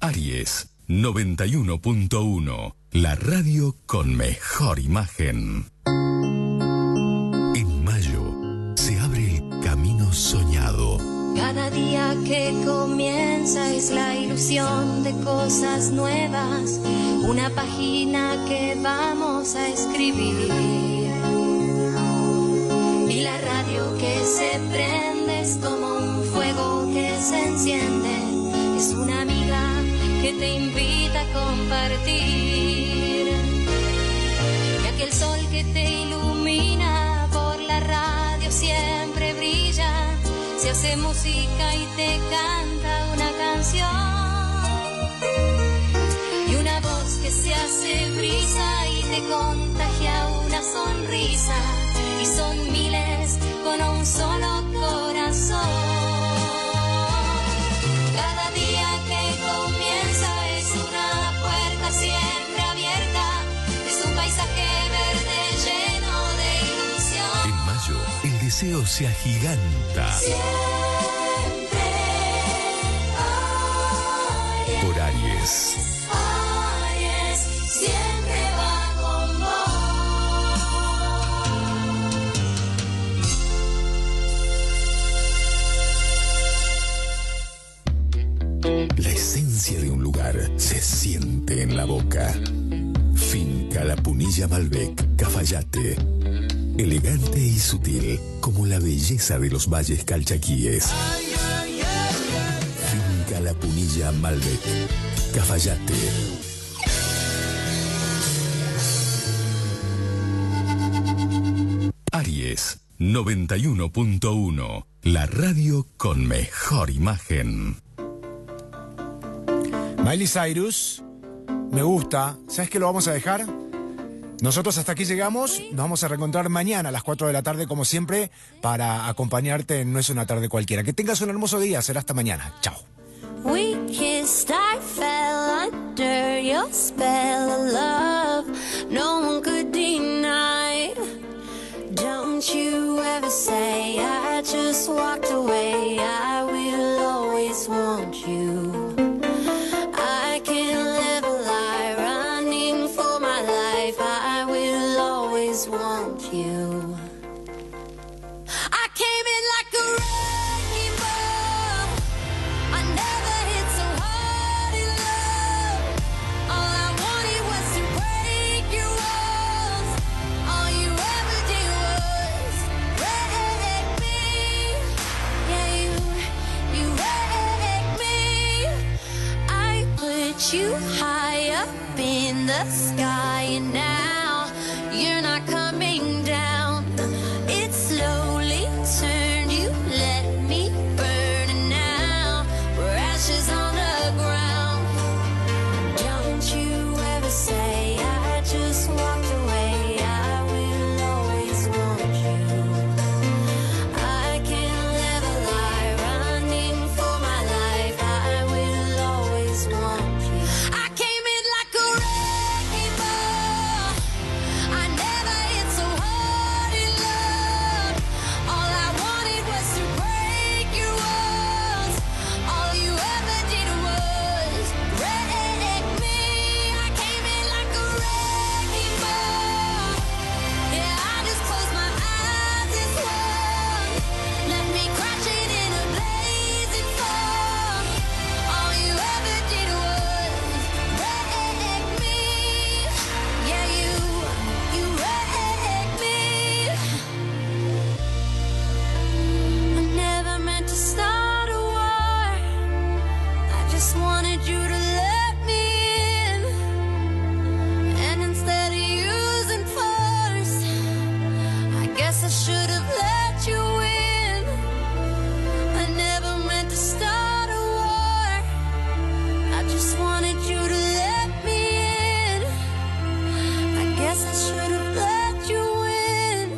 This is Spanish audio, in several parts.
Aries 91.1, la radio con mejor imagen. En mayo se abre el camino soñado. Cada día que comienza es la ilusión de cosas nuevas, una página que vamos a escribir. Y la radio que se prende es como un fuego que se enciende, es una amiga que te invita a compartir. Y aquel sol que te ilumina por la radio siempre brilla, se hace música y te canta una canción. Y una voz que se hace brisa y te contagia una sonrisa. Y son miles con un solo corazón. Cada día que comienza es una puerta siempre abierta. Es un paisaje verde lleno de ilusión. En mayo el deseo se agiganta. Siempre Aries. Por Aries. Aries siempre va con vos. La esencia de un lugar se siente en la boca. Finca La Punilla Malbec, Cafayate. Elegante y sutil, como la belleza de los valles calchaquíes. Finca La Punilla Malbec, Cafayate. Aries 91.1, la radio con mejor imagen. Miley Cyrus, me gusta. ¿Sabes qué lo vamos a dejar? Nosotros hasta aquí llegamos. Nos vamos a reencontrar mañana a las 4 de la tarde, como siempre, para acompañarte en No es una tarde cualquiera. Que tengas un hermoso día. Será hasta mañana. Chao. We kissed, I fell under your spell of love. No one could deny. Don't you ever say I just walked away. I will always want you. I can't live a lie, running for my life. I will always want you. I came in like a wrecking ball. I never hit so hard in love. All I wanted was to break your walls. All you ever did was wreck me. Yeah, you wrecked me. I put you high up in the sky, and now you're not coming down. It slowly turned, you let me burn, and now we're ashes on the ground. Don't you ever say I just walked away. I will always want you. I can't live a lie, running for my life. I will always want you. I came in like a wrecking ball. I never hit so hard in love. All I wanted was to break your walls. All you ever did was wreck me. I came in like a wrecking ball. Yeah, I just closed my eyes and swung. Left me crashing in a blazing fall. All you ever did was wreck me. Yeah, you wrecked me. I never meant to start a war. I just wanted you to let me in. And instead of using force, I guess I should have let you in. I never meant to start a war. I just wanted you to let me in. I guess I should have let you in.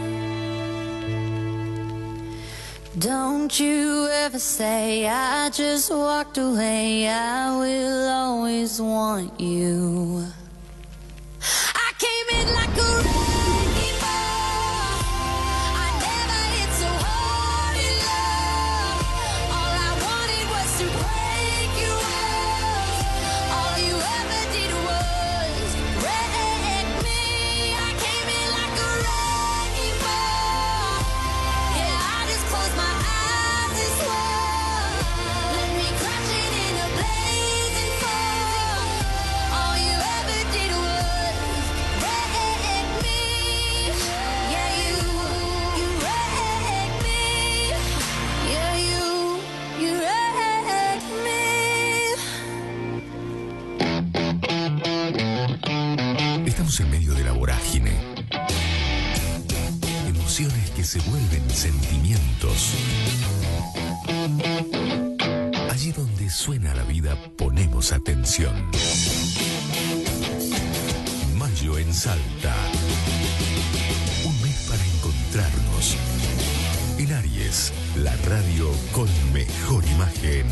Don't you ever say I just walked away. I will always want you. I came in like a wrecking ball. I never hit so hard in love. All I wanted was to break your walls. suena la vida, ponemos atención. Mayo en Salta. Un mes para encontrarnos. En Aries, la radio con mejor imagen.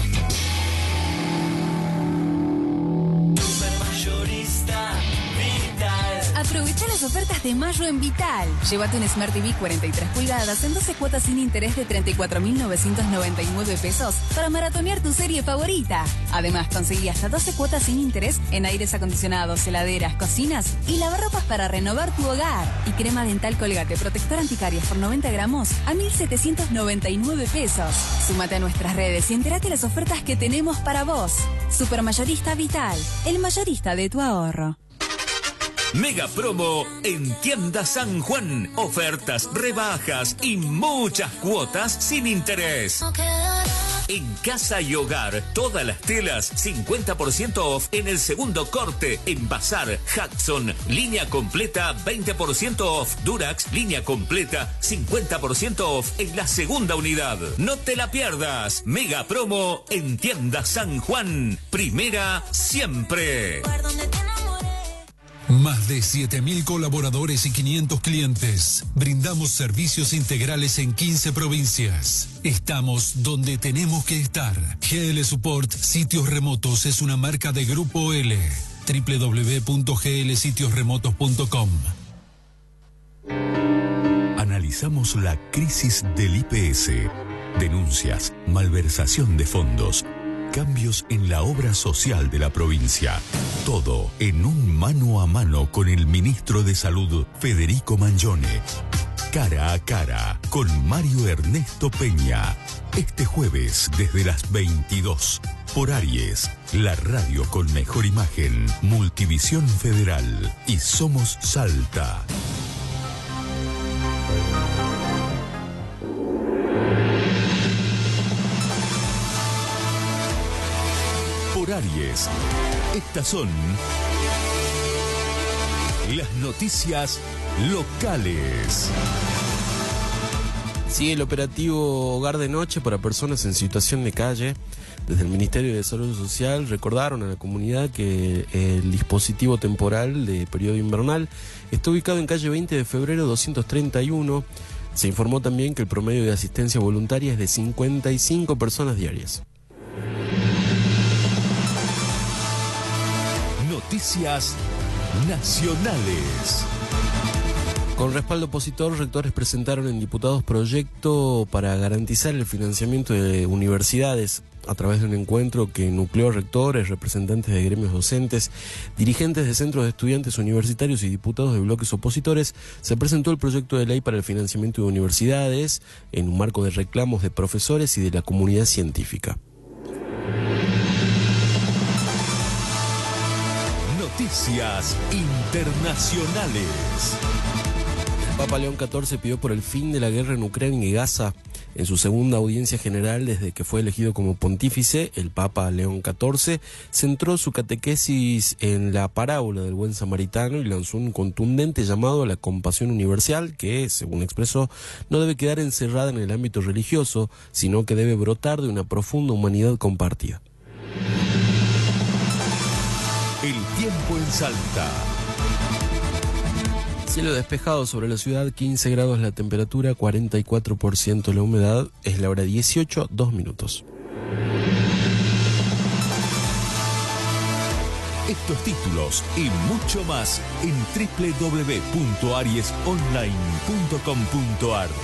Aprovecha las ofertas de mayo en Vital. Llévate un Smart TV 43 pulgadas en 12 cuotas sin interés de 34.999 pesos para maratonear tu serie favorita. Además, conseguí hasta 12 cuotas sin interés en aires acondicionados, heladeras, cocinas y lavarropas para renovar tu hogar. Y crema dental Colgate protector anticaries por 90 gramos a 1.799 pesos. Súmate a nuestras redes y entérate las ofertas que tenemos para vos. Supermayorista Vital, el mayorista de tu ahorro. Mega promo en Tienda San Juan. Ofertas, rebajas y muchas cuotas sin interés. En casa y hogar, todas las telas, 50% off en el segundo corte. En Bazar, Hudson, línea completa, 20% off. Durax, línea completa, 50% off en la segunda unidad. No te la pierdas. Mega promo en Tienda San Juan. Primera siempre. Más de 7.000 colaboradores y 500 clientes. Brindamos servicios integrales en 15 provincias. Estamos donde tenemos que estar. GL Support Sitios Remotos es una marca de Grupo L. www.glsitiosremotos.com. Analizamos la crisis del IPS. Denuncias, malversación de fondos, cambios en la obra social de la provincia. Todo en un mano a mano con el ministro de Salud, Federico Mangione. Cara a cara con Mario Ernesto Peña. Este jueves desde las 22. Por Aries, la radio con mejor imagen, Multivisión Federal y Somos Salta. Por Aries, estas son las noticias locales. Sigue el operativo Hogar de Noche para personas en situación de calle. Desde el Ministerio de Salud Social recordaron a la comunidad que el dispositivo temporal de periodo invernal está ubicado en calle 20 de febrero 231. Se informó también que el promedio de asistencia voluntaria es de 55 personas diarias. Noticias nacionales. Con respaldo opositor, rectores presentaron en diputados proyecto para garantizar el financiamiento de universidades a través de un encuentro que nucleó rectores, representantes de gremios docentes, dirigentes de centros de estudiantes universitarios y diputados de bloques opositores. Se presentó el proyecto de ley para el financiamiento de universidades en un marco de reclamos de profesores y de la comunidad científica. Noticias internacionales. El Papa León XIV pidió por el fin de la guerra en Ucrania y Gaza. En su segunda audiencia general desde que fue elegido como pontífice, el Papa León XIV centró su catequesis en la parábola del buen samaritano y lanzó un contundente llamado a la compasión universal que, según expresó, no debe quedar encerrada en el ámbito religioso, sino que debe brotar de una profunda humanidad compartida. El tiempo en Salta. Cielo despejado sobre la ciudad, 15 grados la temperatura, 44% la humedad, es la hora 18, 2 minutos. Estos títulos y mucho más en www.ariesonline.com.ar.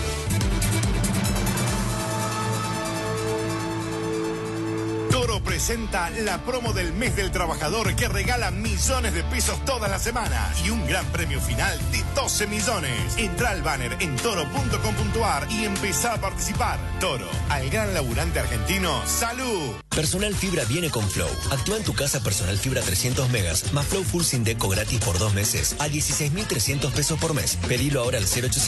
Toro presenta la promo del mes del trabajador que regala millones de pesos todas las semanas y un gran premio final de 12 millones. Entra al banner en toro.com.ar y empezá a participar. Toro, al gran laburante argentino, ¡salud! Personal Fibra viene con Flow. Actúa en tu casa Personal Fibra 300 megas más Flow Full sin Deco gratis por 2 meses a 16.300 pesos por mes. Pedilo ahora al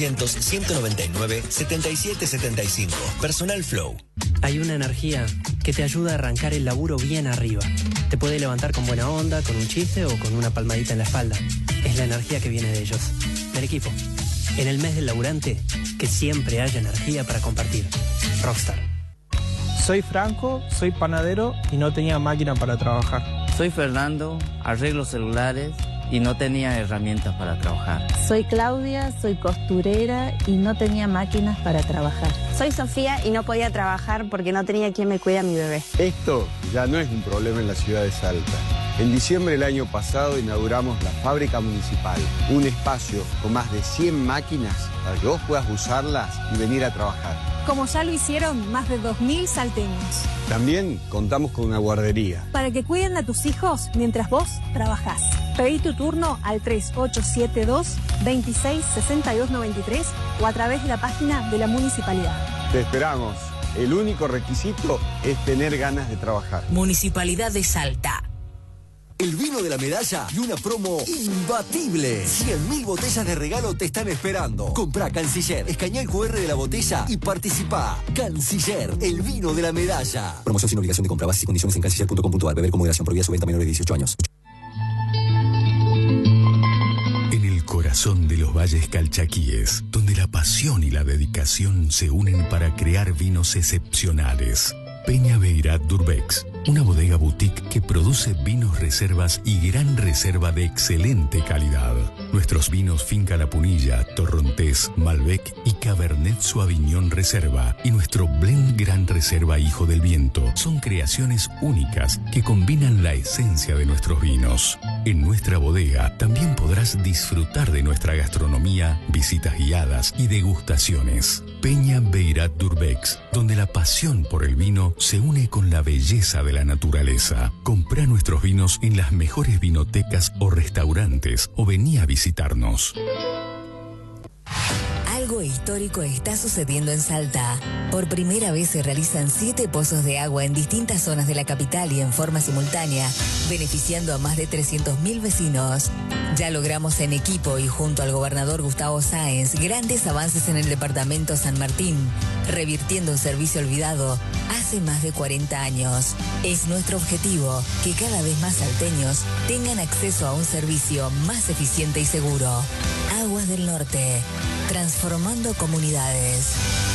0800-199-7775. Personal Flow. Hay una energía que te ayuda a arrancar el laburo bien arriba. Te puede levantar con buena onda, con un chiste o con una palmadita en la espalda. Es la energía que viene de ellos, del equipo. En el mes del laburante, que siempre haya energía para compartir. Rockstar. Soy Franco, soy panadero y no tenía máquina para trabajar. Soy Fernando, arreglo celulares y no tenía herramientas para trabajar. Soy Claudia, soy costurera y no tenía máquinas para trabajar. Soy Sofía y no podía trabajar porque no tenía quien me cuide a mi bebé. Esto ya no es un problema en la ciudad de Salta. En diciembre del año pasado inauguramos la Fábrica Municipal, un espacio con más de 100 máquinas para que vos puedas usarlas y venir a trabajar. Como ya lo hicieron más de 2.000 salteños. También contamos con una guardería. Para que cuiden a tus hijos mientras vos trabajás. Pedí tu turno al 3872-266293 o a través de la página de la municipalidad. Te esperamos. El único requisito es tener ganas de trabajar. Municipalidad de Salta. El vino de la medalla y una promo imbatible. 100.000 botellas de regalo te están esperando. Comprá Canciller, escanea el QR de la botella y participá. Canciller, el vino de la medalla. Promoción sin obligación de compra. Bases y condiciones en canciller.com.ar. Beber con moderación. Prohibida su venta a menores de 18 años. En el corazón de los valles calchaquíes, donde la pasión y la dedicación se unen para crear vinos excepcionales. Peña Beirat Durbex, una bodega boutique que produce vinos reservas y gran reserva de excelente calidad. Nuestros vinos Finca La Punilla, Torrontés, Malbec y Cabernet Sauvignon Reserva y nuestro blend Gran Reserva Hijo del Viento son creaciones únicas que combinan la esencia de nuestros vinos. En nuestra bodega también podrás disfrutar de nuestra gastronomía, visitas guiadas y degustaciones. Peña Beirat Durbex, donde la pasión por el vino se une con la belleza de la naturaleza. Comprá nuestros vinos en las mejores vinotecas o restaurantes o vení a visitarnos. Algo histórico está sucediendo en Salta. Por primera vez se realizan 7 pozos de agua en distintas zonas de la capital y en forma simultánea, beneficiando a más de 300.000 vecinos. Ya logramos en equipo y junto al gobernador Gustavo Sáenz grandes avances en el departamento San Martín, revirtiendo un servicio olvidado hace más de 40 años. Es nuestro objetivo que cada vez más salteños tengan acceso a un servicio más eficiente y seguro. Aguas del Norte, transformando comunidades.